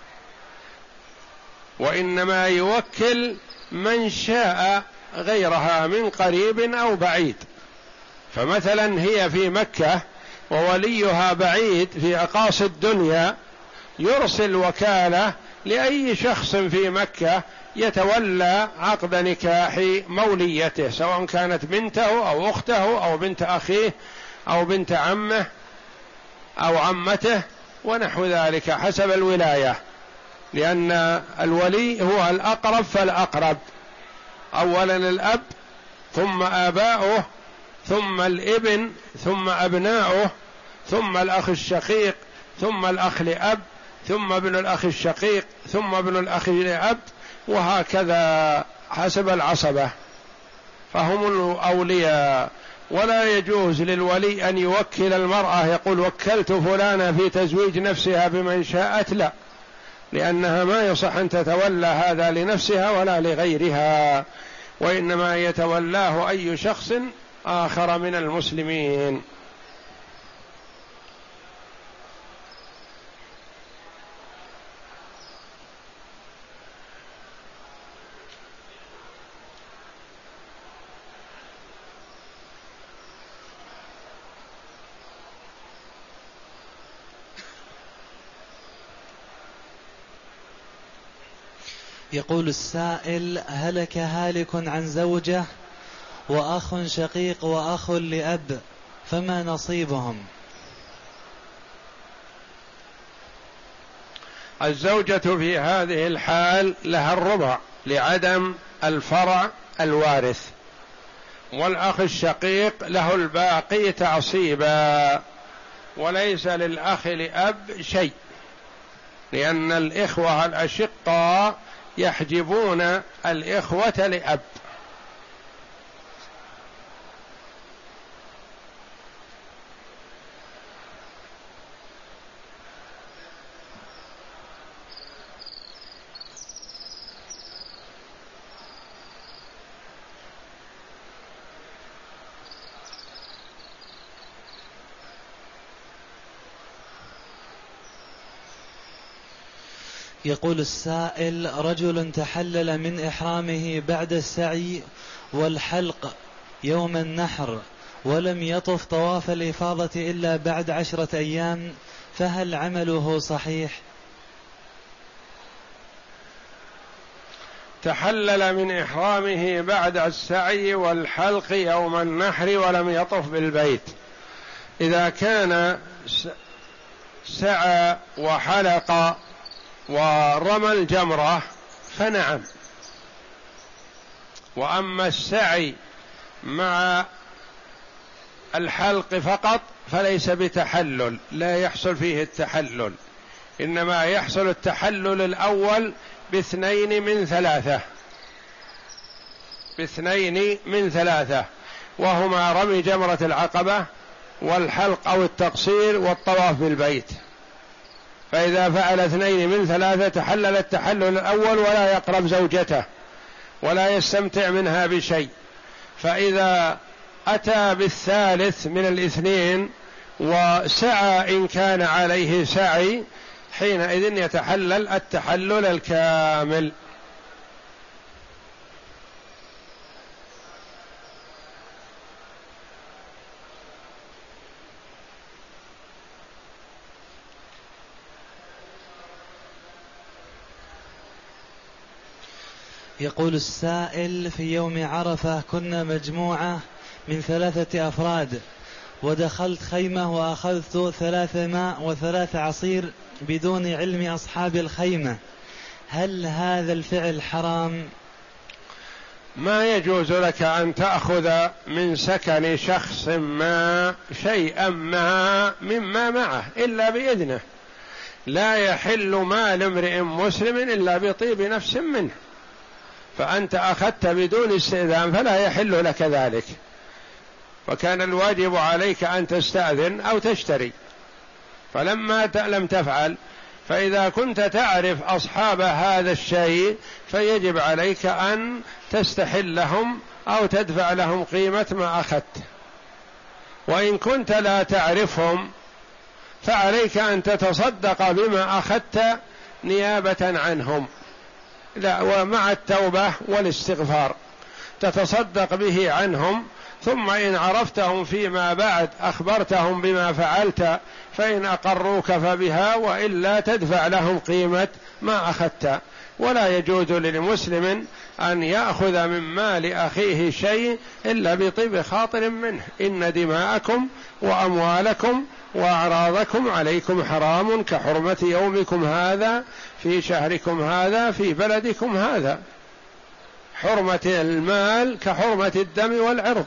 وإنما يوكل من شاء غيرها من قريب أو بعيد. فمثلا هي في مكة ووليها بعيد في أقاصي الدنيا، يرسل وكالة لأي شخص في مكة يتولى عقد نكاح موليته، سواء كانت بنته أو أخته أو بنت أخيه أو بنت عمه أو عمته ونحو ذلك حسب الولاية، لأن الولي هو الأقرب فالأقرب، أولا الأب ثم آباؤه ثم الابن ثم أبناؤه ثم الأخ الشقيق ثم الأخ لأب ثم ابن الأخ الشقيق ثم ابن الأخ لأب، وهكذا حسب العصبة، فهم الأولياء. ولا يجوز للولي أن يوكل المرأة يقول وكلت فلانة في تزويج نفسها بمن شاءت، لا، لأنها ما يصح أن تتولى هذا لنفسها ولا لغيرها، وإنما يتولاه أي شخص آخر من المسلمين. يقول السائل: هلك هالك عن زوجة وأخ شقيق وأخ لأب، فما نصيبهم؟ الزوجة في هذه الحال لها الربع لعدم الفرع الوارث، والأخ الشقيق له الباقي تعصيبا، وليس للأخ لأب شيء، لأن الإخوة الأشقاء يحجبون الإخوة لأب. يقول السائل: رجل تحلل من إحرامه بعد السعي والحلق يوم النحر ولم يطف طواف الإفاضة إلا بعد عشرة أيام، فهل عمله صحيح؟ تحلل من إحرامه بعد السعي والحلق يوم النحر ولم يطف بالبيت، إذا كان سعى وحلق ورمى الجمرة فنعم، وأما السعي مع الحلق فقط فليس بتحلل، لا يحصل فيه التحلل، إنما يحصل التحلل الأول باثنين من ثلاثة باثنين من ثلاثة وهما رمي جمرة العقبة والحلق أو التقصير والطواف بالبيت. فإذا فعل اثنين من ثلاثة تحلل التحلل الأول ولا يقرب زوجته ولا يستمتع منها بشيء. فإذا أتى بالثالث من الاثنين وسعى إن كان عليه سعي حينئذ يتحلل التحلل الكامل. يقول السائل: في يوم عرفة كنا مجموعة من ثلاثة أفراد، ودخلت خيمة وأخذت ثلاث ماء وثلاث عصير بدون علم أصحاب الخيمة، هل هذا الفعل حرام؟ ما يجوز لك أن تأخذ من سكن شخص ما شيئا ما مما معه إلا بإذنه. لا يحل مال امرئ مسلم إلا بطيب نفس منه، فأنت أخذت بدون استئذان فلا يحل لك ذلك، وكان الواجب عليك أن تستأذن أو تشتري، فلما لم تفعل، فإذا كنت تعرف أصحاب هذا الشيء فيجب عليك أن تستحلهم أو تدفع لهم قيمة ما أخذت. وإن كنت لا تعرفهم فعليك أن تتصدق بما أخذت نيابة عنهم، لا، ومع التوبة والاستغفار تتصدق به عنهم، ثم إن عرفتهم فيما بعد أخبرتهم بما فعلت، فإن أقروك فبها، وإلا تدفع لهم قيمة ما أخذت. ولا يجوز للمسلم أن يأخذ من مال أخيه شيء إلا بطيب خاطر منه. إن دماءكم وأموالكم وأعراضكم عليكم حرام كحرمة يومكم هذا في شهركم هذا في بلدكم هذا. حرمة المال كحرمة الدم والعرض.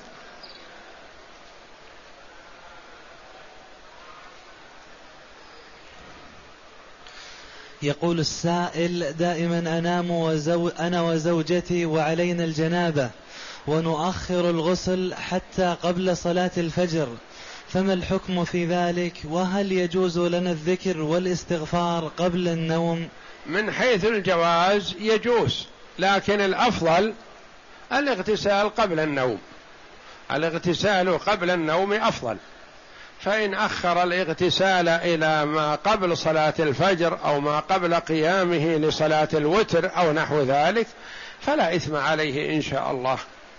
يقول السائل: دائما أنام وزو أنا وزوجتي وعلينا الجنابة، ونؤخر الغسل حتى قبل صلاة الفجر، فما الحكم في ذلك؟ وهل يجوز لنا الذكر والاستغفار قبل النوم؟ من حيث الجواز يجوز، لكن الأفضل الاغتسال قبل النوم. الاغتسال قبل النوم أفضل، فإن أخر الاغتسال إلى ما قبل صلاة الفجر أو ما قبل قيامه لصلاة الوتر أو نحو ذلك فلا إثم عليه إن شاء الله.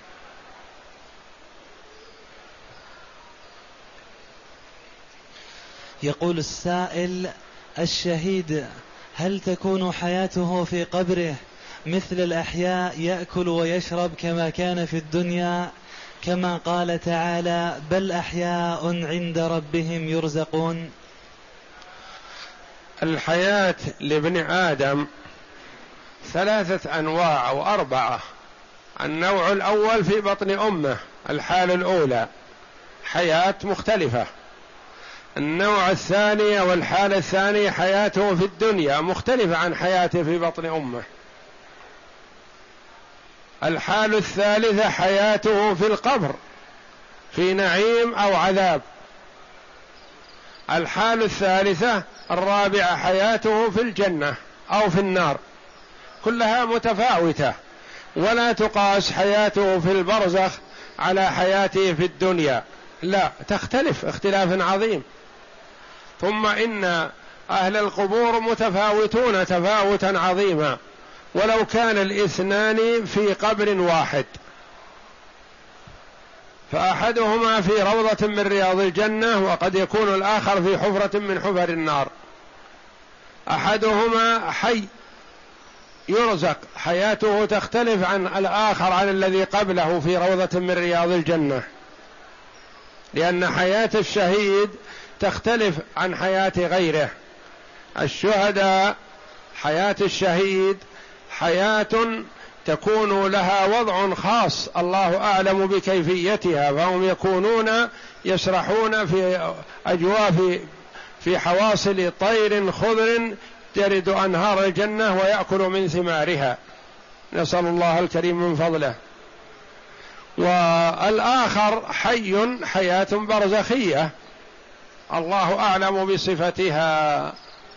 يقول السائل: الشهيد هل تكون حياته في قبره مثل الأحياء يأكل ويشرب كما كان في الدنيا، كما قال تعالى: بل أحياء عند ربهم يرزقون؟ الحياة لابن آدم ثلاثة أنواع أو أربعة. النوع الأول في بطن أمه، الحالة الأولى حياة مختلفة. النوع الثاني والحالة الثانية حياته في الدنيا مختلفة عن حياته في بطن أمه. الحالة الثالثة حياته في القبر في نعيم أو عذاب. الحالة الثالثة الرابعة حياته في الجنة أو في النار. كلها متفاوتة، ولا تقاس حياته في البرزخ على حياته في الدنيا، لا، تختلف اختلاف عظيم. ثم إن أهل القبور متفاوتون تفاوتا عظيما، ولو كان الاثنان في قبر واحد، فأحدهما في روضة من رياض الجنة وقد يكون الآخر في حفرة من حفر النار. أحدهما حي يرزق، حياته تختلف عن الآخر عن الذي قبله في روضة من رياض الجنة، لأن حياة الشهيد تختلف عن حياة غيره. الشهداء حياة الشهيد حياة تكون لها وضع خاص الله أعلم بكيفيتها، فهم يكونون يسرحون في أجواف في حواصل طير خضر ترد أنهار الجنة ويأكل من ثمارها، نسأل الله الكريم من فضله. والآخر حي حياة برزخية الله أعلم بصفتها.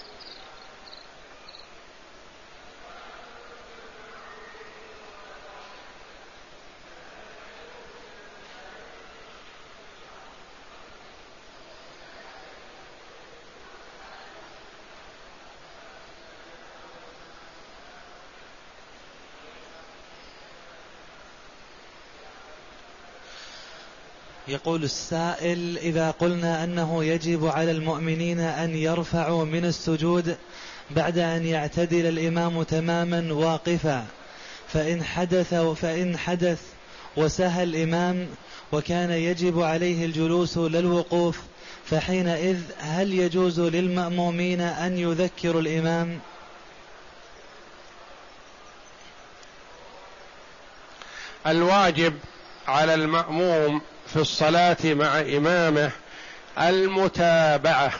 يقول السائل: إذا قلنا أنه يجب على المؤمنين أن يرفعوا من السجود بعد أن يعتدل الإمام تماما واقفا، فإن حدث فإن حدث وسهى الإمام وكان يجب عليه الجلوس للوقوف، فحينئذ هل يجوز للمأمومين أن يذكروا الإمام؟ الواجب على المأموم في الصلاة مع إمامه المتابعة،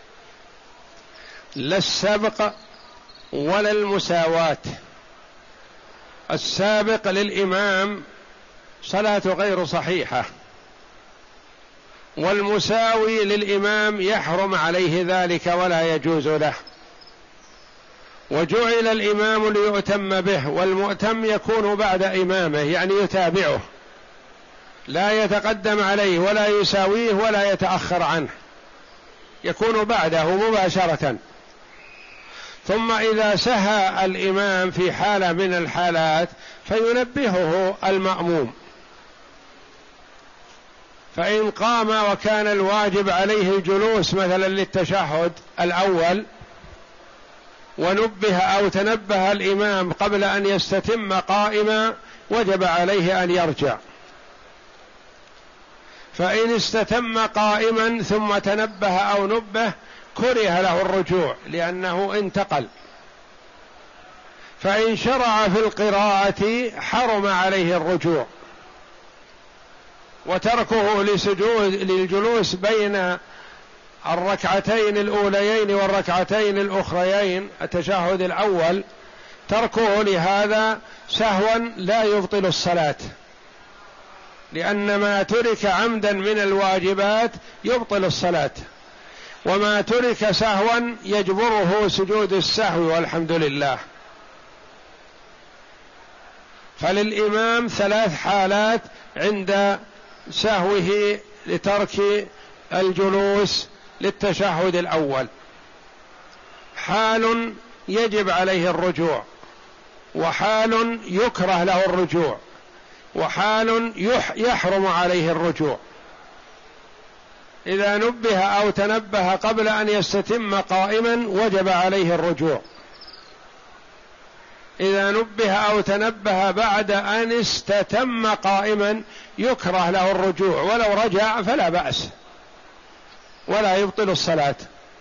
لا السبق ولا المساواة. السابق للإمام صلاته غير صحيحة، والمساوي للإمام يحرم عليه ذلك ولا يجوز له. وجعل الإمام ليؤتم به، والمؤتم يكون بعد إمامه، يعني يتابعه، لا يتقدم عليه ولا يساويه ولا يتأخر عنه، يكون بعده مباشرة. ثم إذا سهى الإمام في حالة من الحالات فينبهه المأموم، فإن قام وكان الواجب عليه الجلوس مثلا للتشهد الأول ونبه أو تنبه الإمام قبل أن يستتم قائما، وجب عليه أن يرجع. فإن استتم قائما ثم تنبه أو نبه كره له الرجوع لأنه انتقل. فإن شرع في القراءة حرم عليه الرجوع، وتركه لسجود للجلوس بين الركعتين الأوليين والركعتين الأخريين التشهد الأول، تركه لهذا سهوا لا يبطل الصلاة، لأن ما ترك عمدا من الواجبات يبطل الصلاة، وما ترك سهوا يجبره سجود السهو والحمد لله. فللإمام ثلاث حالات عند سهوه لترك الجلوس للتشهد الأول: حال يجب عليه الرجوع، وحال يكره له الرجوع، وحال يحرم عليه الرجوع. إذا نبه أو تنبه قبل أن يستتم قائما وجب عليه الرجوع، إذا نبه أو تنبه بعد أن استتم قائما يكره له الرجوع، ولو رجع فلا بأس ولا يبطل الصلاة.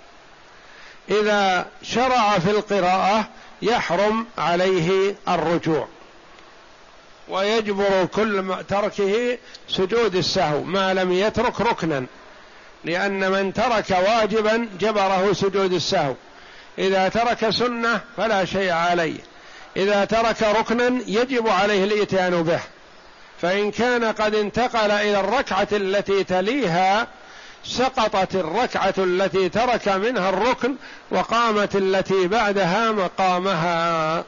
إذا شرع في القراءة يحرم عليه الرجوع، ويجبر كل تركه سجود السهو ما لم يترك ركنا، لأن من ترك واجبا جبره سجود السهو. إذا ترك سنة فلا شيء عليه، إذا ترك ركنا يجب عليه الإتيان به. فإن كان قد انتقل إلى الركعة التي تليها سقطت الركعة التي ترك منها الركن، وقامت التي بعدها مقامها.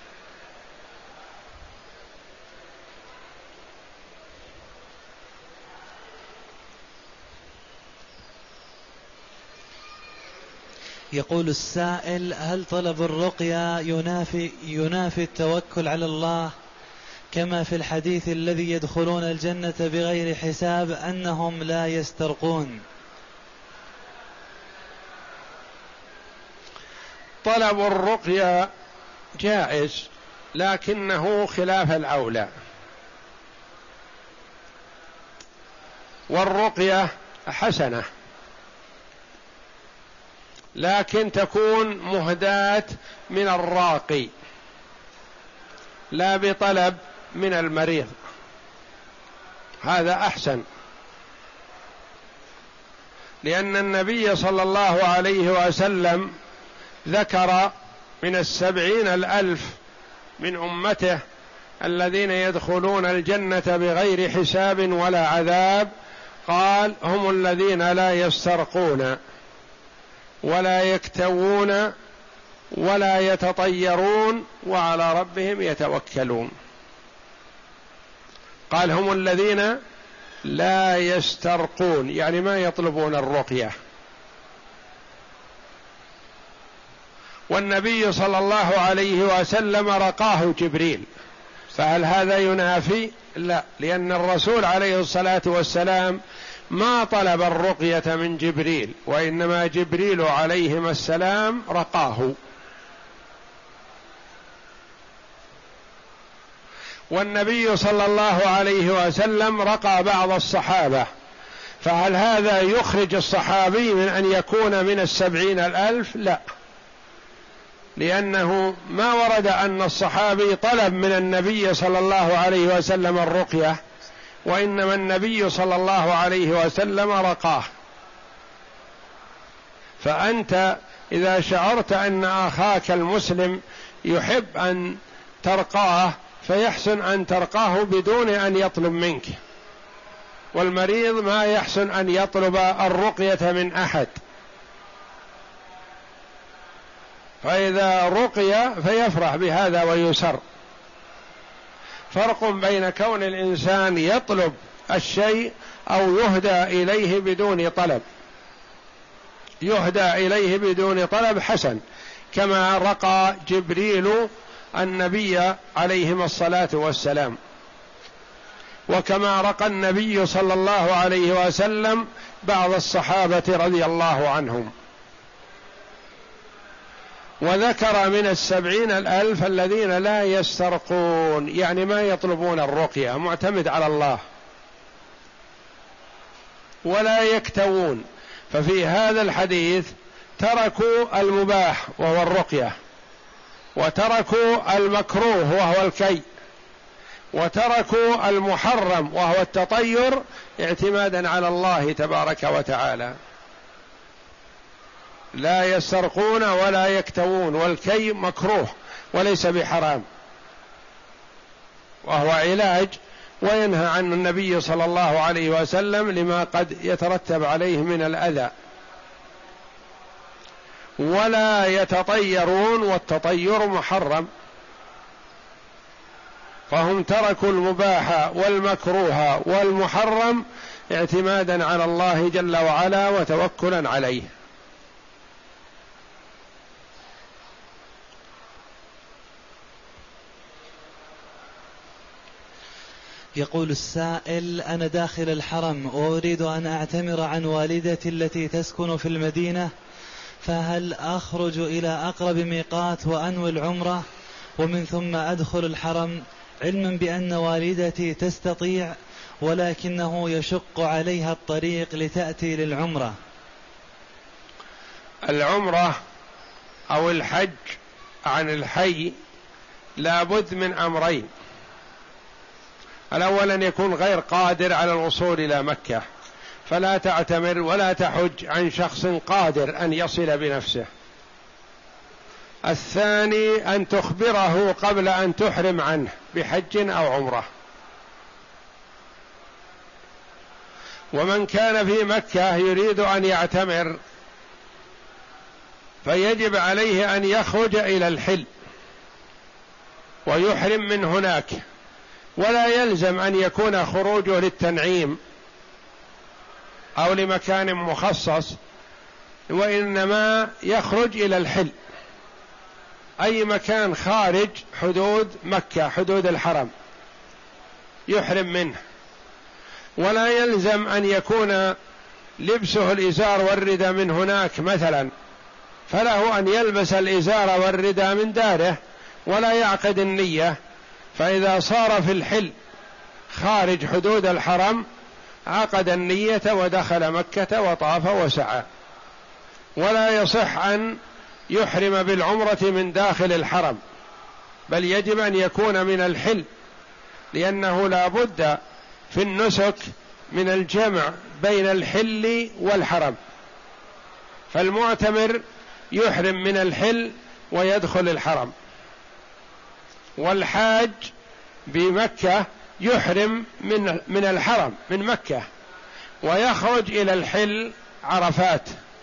يقول السائل: هل طلب الرقية ينافي, ينافي التوكل على الله، كما في الحديث الذي يدخلون الجنة بغير حساب أنهم لا يسترقون؟ طلب الرقية جائز، لكنه خلاف الأولى. والرقية حسنة، لكن تكون مهداة من الراقي لا بطلب من المريض، هذا أحسن. لأن النبي صلى الله عليه وسلم ذكر من السبعين الألف من أمته الذين يدخلون الجنة بغير حساب ولا عذاب، قال: هم الذين لا يسترقون ولا يكتوون ولا يتطيرون وعلى ربهم يتوكلون. قال: هم الذين لا يسترقون، يعني ما يطلبون الرقية. والنبي صلى الله عليه وسلم رقاه جبريل، فهل هذا ينافي؟ لا، لأن الرسول عليه الصلاة والسلام ما طلب الرقية من جبريل، وإنما جبريل عليهما السلام رقاه. والنبي صلى الله عليه وسلم رقى بعض الصحابة، فهل هذا يخرج الصحابي من أن يكون من السبعين الألف؟ لا، لأنه ما ورد أن الصحابي طلب من النبي صلى الله عليه وسلم الرقية، وإنما النبي صلى الله عليه وسلم رقاه. فأنت إذا شعرت أن أخاك المسلم يحب أن ترقاه فيحسن أن ترقاه بدون أن يطلب منك، والمريض ما يحسن أن يطلب الرقية من أحد، فإذا رقي فيفرح بهذا ويسر. فرق بين كون الإنسان يطلب الشيء أو يهدى إليه بدون طلب. يهدى إليه بدون طلب حسن، كما رقى جبريل النبي عليهما الصلاة والسلام، وكما رقى النبي صلى الله عليه وسلم بعض الصحابة رضي الله عنهم. وذكر من السبعين الألف الذين لا يسترقون، يعني ما يطلبون الرقية، معتمد على الله، ولا يكتوون. ففي هذا الحديث تركوا المباح وهو الرقية، وتركوا المكروه وهو الكي، وتركوا المحرم وهو التطير اعتمادا على الله تبارك وتعالى. لا يسترقون ولا يكتوون، والكي مكروه وليس بحرام، وهو علاج وينهى عنه النبي صلى الله عليه وسلم لما قد يترتب عليه من الأذى. ولا يتطيرون، والتطير محرم، فهم تركوا المباح والمكروه والمحرم اعتمادا على الله جل وعلا وتوكلا عليه. يقول السائل: أنا داخل الحرم وأريد أن أعتمر عن والدتي التي تسكن في المدينة، فهل أخرج إلى أقرب ميقات وأنوي العمرة ومن ثم أدخل الحرم، علما بأن والدتي تستطيع ولكنه يشق عليها الطريق لتأتي للعمرة؟ العمرة أو الحج عن الحي لا بد من أمرين: الأول أن يكون غير قادر على الوصول إلى مكة، فلا تعتمر ولا تحج عن شخص قادر أن يصل بنفسه. الثاني أن تخبره قبل أن تحرم عنه بحج أو عمرة. ومن كان في مكة يريد أن يعتمر فيجب عليه أن يخرج إلى الحل ويحرم من هناك، ولا يلزم أن يكون خروجه للتنعيم أو لمكان مخصص، وإنما يخرج إلى الحل، أي مكان خارج حدود مكة حدود الحرم يحرم منه. ولا يلزم أن يكون لبسه الإزار والرداء من هناك مثلا، فله أن يلبس الإزار والرداء من داره ولا يعقد النية، فإذا صار في الحل خارج حدود الحرم عقد النية ودخل مكة وطاف وسعى. ولا يصح أن يحرم بالعمرة من داخل الحرم، بل يجب أن يكون من الحل، لأنه لا بد في النسك من الجمع بين الحل والحرم. فالمعتمر يحرم من الحل ويدخل الحرم، والحاج بمكة يحرم من من الحرم من مكة ويخرج إلى الحل عرفات.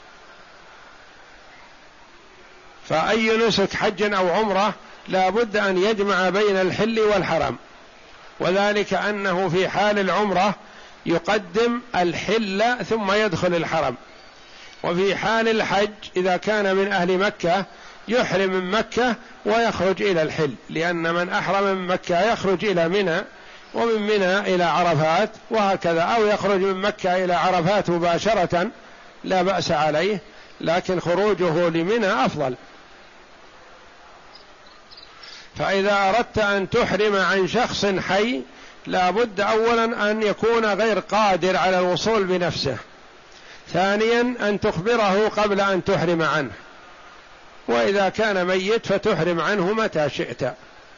فأي نسك حج أو عمرة لا بد أن يجمع بين الحل والحرم، وذلك أنه في حال العمرة يقدم الحل ثم يدخل الحرم، وفي حال الحج إذا كان من أهل مكة يحرم من مكة ويخرج إلى الحل، لأن من أحرم من مكة يخرج إلى منى، ومن منى إلى عرفات، وهكذا، أو يخرج من مكة إلى عرفات مباشرة لا بأس عليه، لكن خروجه لمنى أفضل. فإذا أردت أن تحرم عن شخص حي لا بد أولا أن يكون غير قادر على الوصول بنفسه، ثانيا أن تخبره قبل أن تحرم عنه، وإذا كان ميت فتحرم عنه متى شئت.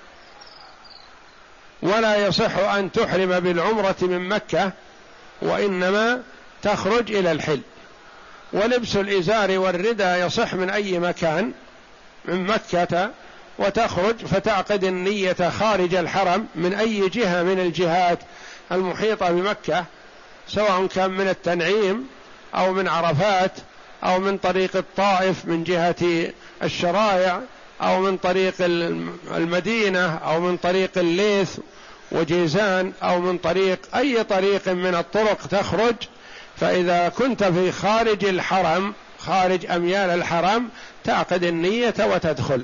ولا يصح أن تحرم بالعمرة من مكة، وإنما تخرج إلى الحل. ولبس الإزار والردى يصح من أي مكان من مكة، وتخرج فتعقد النية خارج الحرم من أي جهة من الجهات المحيطة بمكة، سواء كان من التنعيم أو من عرفات أو من طريق الطائف من جهة الشرايع أو من طريق المدينة أو من طريق الليث وجيزان أو من طريق أي طريق من الطرق تخرج. فإذا كنت في خارج الحرم خارج أميال الحرم تعقد النية وتدخل.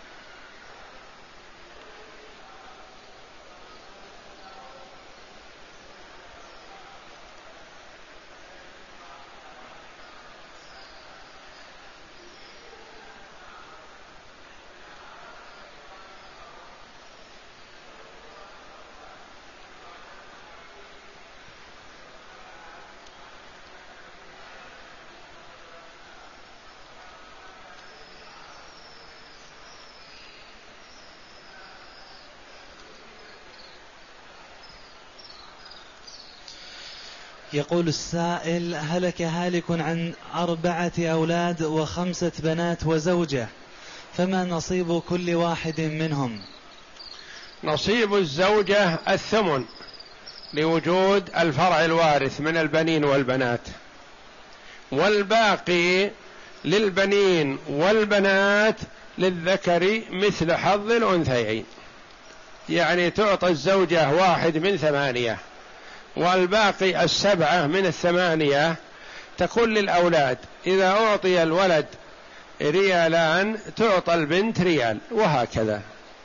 يقول السائل: هلك هالك عن أربعة أولاد وخمسة بنات وزوجة، فما نصيب كل واحد منهم؟ نصيب الزوجة الثمن لوجود الفرع الوارث من البنين والبنات، والباقي للبنين والبنات للذكر مثل حظ الأنثيين، يعني تعطى الزوجة واحد من ثمانية، والباقي السبعة من الثمانية تكون للأولاد. إذا أعطي الولد ريالان تعطى البنت ريال، وهكذا.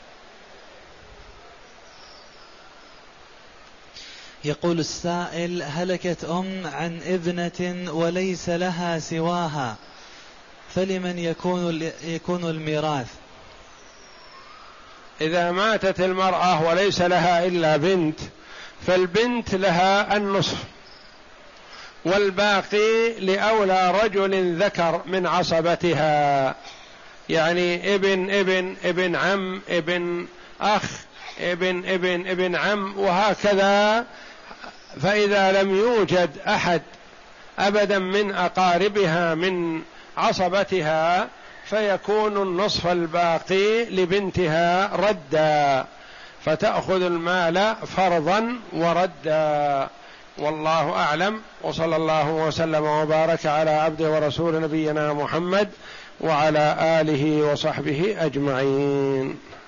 يقول السائل: هلكت أم عن ابنة وليس لها سواها، فلمن يكون يكون الميراث؟ إذا ماتت المرأة وليس لها إلا بنت فالبنت لها النصف، والباقي لأولى رجل ذكر من عصبتها، يعني ابن ابن ابن عم ابن أخ ابن ابن ابن عم وهكذا. فإذا لم يوجد أحد أبدا من أقاربها من عصبتها فيكون النصف الباقي لبنتها ردا، فتأخذ المال فرضا وردا. والله أعلم، وصلى الله وسلم وبارك على عبده ورسول نبينا محمد وعلى آله وصحبه أجمعين.